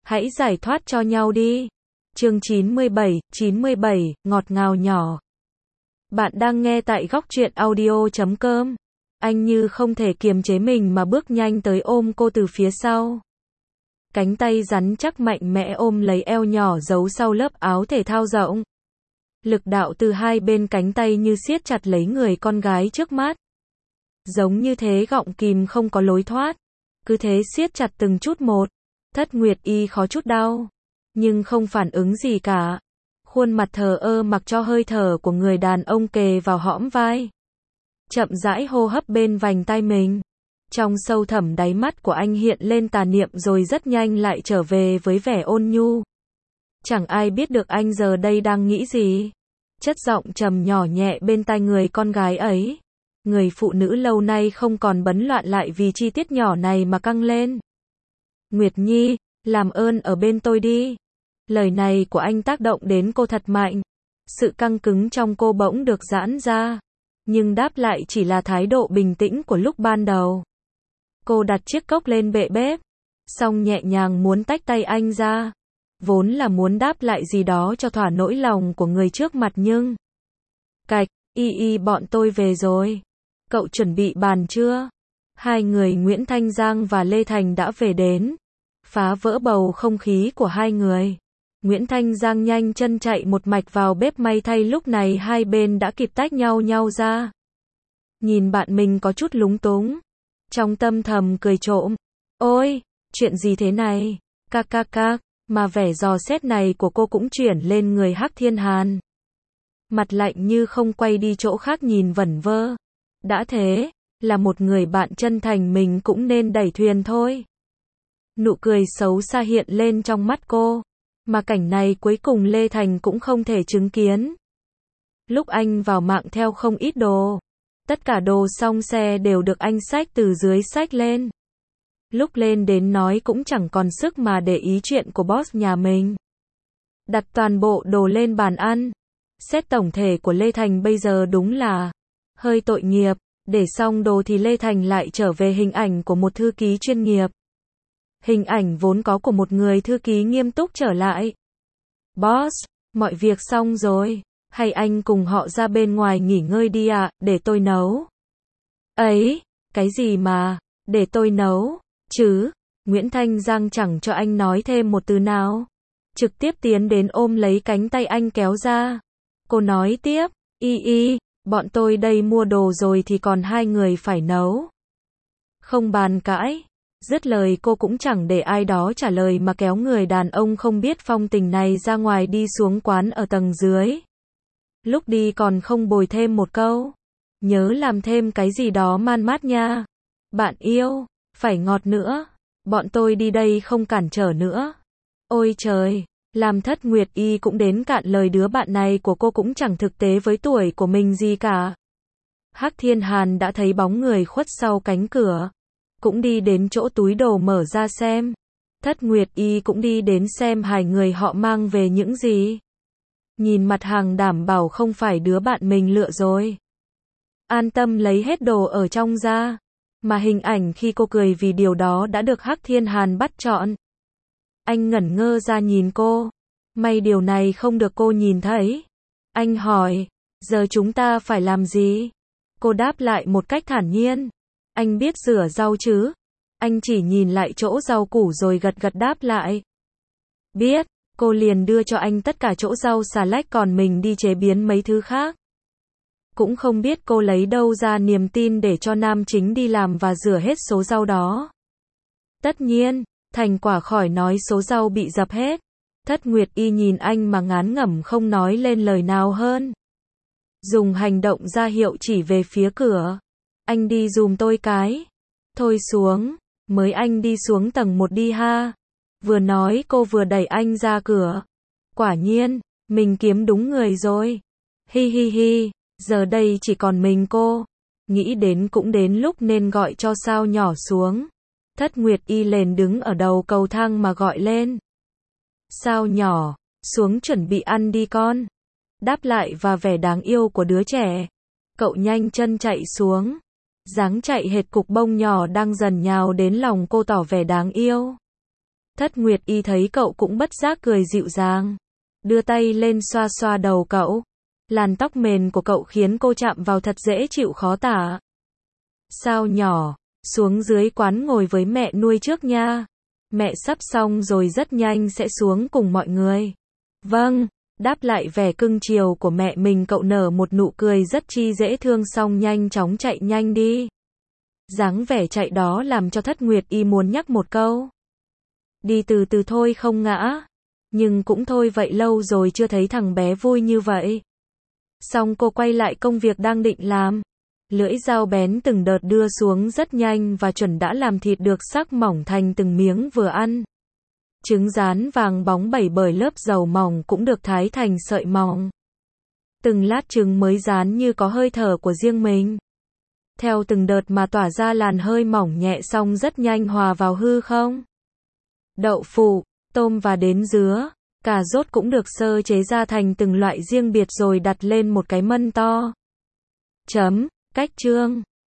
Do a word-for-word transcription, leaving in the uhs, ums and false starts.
Hãy giải thoát cho nhau đi. Chương chín mươi bảy, chín mươi bảy, ngọt ngào nhỏ. Bạn đang nghe tại góc truyện audio chấm com. Anh như không thể kiềm chế mình mà bước nhanh tới ôm cô từ phía sau. Cánh tay rắn chắc mạnh mẽ ôm lấy eo nhỏ giấu sau lớp áo thể thao rộng. Lực đạo từ hai bên cánh tay như siết chặt lấy người con gái trước mắt. Giống như thế gọng kìm không có lối thoát. Cứ thế siết chặt từng chút một. Thất Nguyệt Y khó chút đau, nhưng không phản ứng gì cả. Khuôn mặt thờ ơ mặc cho hơi thở của người đàn ông kề vào hõm vai. Chậm rãi hô hấp bên vành tai mình. Trong sâu thẳm đáy mắt của anh hiện lên tà niệm rồi rất nhanh lại trở về với vẻ ôn nhu. Chẳng ai biết được anh giờ đây đang nghĩ gì. Chất giọng trầm nhỏ nhẹ bên tai người con gái ấy. Người phụ nữ lâu nay không còn bấn loạn lại vì chi tiết nhỏ này mà căng lên. Nguyệt Nhi, làm ơn ở bên tôi đi. Lời này của anh tác động đến cô thật mạnh. Sự căng cứng trong cô bỗng được giãn ra. Nhưng đáp lại chỉ là thái độ bình tĩnh của lúc ban đầu. Cô đặt chiếc cốc lên bệ bếp. Xong nhẹ nhàng muốn tách tay anh ra. Vốn là muốn đáp lại gì đó cho thỏa nỗi lòng của người trước mặt nhưng... Cạch, y y bọn tôi về rồi. Cậu chuẩn bị bàn chưa? Hai người Nguyễn Thanh Giang và Lê Thành đã về đến. Phá vỡ bầu không khí của hai người. Nguyễn Thanh Giang nhanh chân chạy một mạch vào bếp, may thay lúc này hai bên đã kịp tách nhau nhau ra. Nhìn bạn mình có chút lúng túng. Trong tâm thầm cười trộm. Ôi, chuyện gì thế này? Ca ca ca, mà vẻ dò xét này của cô cũng chuyển lên người Hắc Thiên Hàn. Mặt lạnh như không quay đi chỗ khác nhìn vẩn vơ. Đã thế, là một người bạn chân thành mình cũng nên đẩy thuyền thôi. Nụ cười xấu xa hiện lên trong mắt cô. Mà cảnh này cuối cùng Lê Thành cũng không thể chứng kiến. Lúc anh vào mạng theo không ít đồ. Tất cả đồ xong xe đều được anh xách từ dưới xách lên. Lúc lên đến nói cũng chẳng còn sức mà để ý chuyện của boss nhà mình. Đặt toàn bộ đồ lên bàn ăn. Xét tổng thể của Lê Thành bây giờ đúng là hơi tội nghiệp. Để xong đồ thì Lê Thành lại trở về hình ảnh của một thư ký chuyên nghiệp. Hình ảnh vốn có của một người thư ký nghiêm túc trở lại. Boss, mọi việc xong rồi. Hay anh cùng họ ra bên ngoài nghỉ ngơi đi ạ, à, để tôi nấu. Ấy, cái gì mà, để tôi nấu, chứ? Nguyễn Thanh Giang chẳng cho anh nói thêm một từ nào. Trực tiếp tiến đến ôm lấy cánh tay anh kéo ra. Cô nói tiếp, y y, bọn tôi đây mua đồ rồi thì còn hai người phải nấu. Không bàn cãi. Dứt lời cô cũng chẳng để ai đó trả lời mà kéo người đàn ông không biết phong tình này ra ngoài đi xuống quán ở tầng dưới. Lúc đi còn không bồi thêm một câu. Nhớ làm thêm cái gì đó man mát nha. Bạn yêu, phải ngọt nữa. Bọn tôi đi đây không cản trở nữa. Ôi trời, làm Thất Nguyệt Y cũng đến cạn lời, đứa bạn này của cô cũng chẳng thực tế với tuổi của mình gì cả. Hắc Thiên Hàn đã thấy bóng người khuất sau cánh cửa. Cũng đi đến chỗ túi đồ mở ra xem. Thất Nguyệt Y cũng đi đến xem hai người họ mang về những gì. Nhìn mặt hàng đảm bảo không phải đứa bạn mình lựa rồi. An tâm lấy hết đồ ở trong ra. Mà hình ảnh khi cô cười vì điều đó đã được Hắc Thiên Hàn bắt chọn. Anh ngẩn ngơ ra nhìn cô. May điều này không được cô nhìn thấy. Anh hỏi, giờ chúng ta phải làm gì? Cô đáp lại một cách thản nhiên. Anh biết rửa rau chứ? Anh chỉ nhìn lại chỗ rau củ rồi gật gật đáp lại. Biết, cô liền đưa cho anh tất cả chỗ rau xà lách còn mình đi chế biến mấy thứ khác. Cũng không biết cô lấy đâu ra niềm tin để cho nam chính đi làm và rửa hết số rau đó. Tất nhiên, thành quả khỏi nói số rau bị dập hết. Thất Nguyệt Y nhìn anh mà ngán ngẩm không nói lên lời nào hơn. Dùng hành động ra hiệu chỉ về phía cửa. Anh đi giùm tôi cái. Thôi xuống, mới anh đi xuống tầng một đi ha. Vừa nói cô vừa đẩy anh ra cửa. Quả nhiên, mình kiếm đúng người rồi. Hi hi hi, giờ đây chỉ còn mình cô. Nghĩ đến cũng đến lúc nên gọi cho Sao nhỏ xuống. Thất Nguyệt Y lên đứng ở đầu cầu thang mà gọi lên. Sao nhỏ, xuống chuẩn bị ăn đi con. Đáp lại và vẻ đáng yêu của đứa trẻ. Cậu nhanh chân chạy xuống. Dáng chạy hệt cục bông nhỏ đang dần nhào đến lòng cô tỏ vẻ đáng yêu. Thất Nguyệt Y thấy cậu cũng bất giác cười dịu dàng. Đưa tay lên xoa xoa đầu cậu. Làn tóc mềm của cậu khiến cô chạm vào thật dễ chịu khó tả. Sao nhỏ, xuống dưới quán ngồi với mẹ nuôi trước nha. Mẹ sắp xong rồi rất nhanh sẽ xuống cùng mọi người. Vâng, đáp lại vẻ cưng chiều của mẹ mình, cậu nở một nụ cười rất chi dễ thương xong nhanh chóng chạy nhanh đi. Dáng vẻ chạy đó làm cho Thất Nguyệt Y muốn nhắc một câu. Đi từ từ thôi không ngã. Nhưng cũng thôi vậy, lâu rồi chưa thấy thằng bé vui như vậy. Xong cô quay lại công việc đang định làm. Lưỡi dao bén từng đợt đưa xuống rất nhanh và chuẩn đã làm thịt được sắc mỏng thành từng miếng vừa ăn. Trứng rán vàng bóng bẩy bởi lớp dầu mỏng cũng được thái thành sợi mỏng. Từng lát trứng mới rán như có hơi thở của riêng mình. Theo từng đợt mà tỏa ra làn hơi mỏng nhẹ xong rất nhanh hòa vào hư không. Đậu phụ, tôm và đến dứa, cà rốt cũng được sơ chế ra thành từng loại riêng biệt rồi đặt lên một cái mâm to. Chấm, cách chương.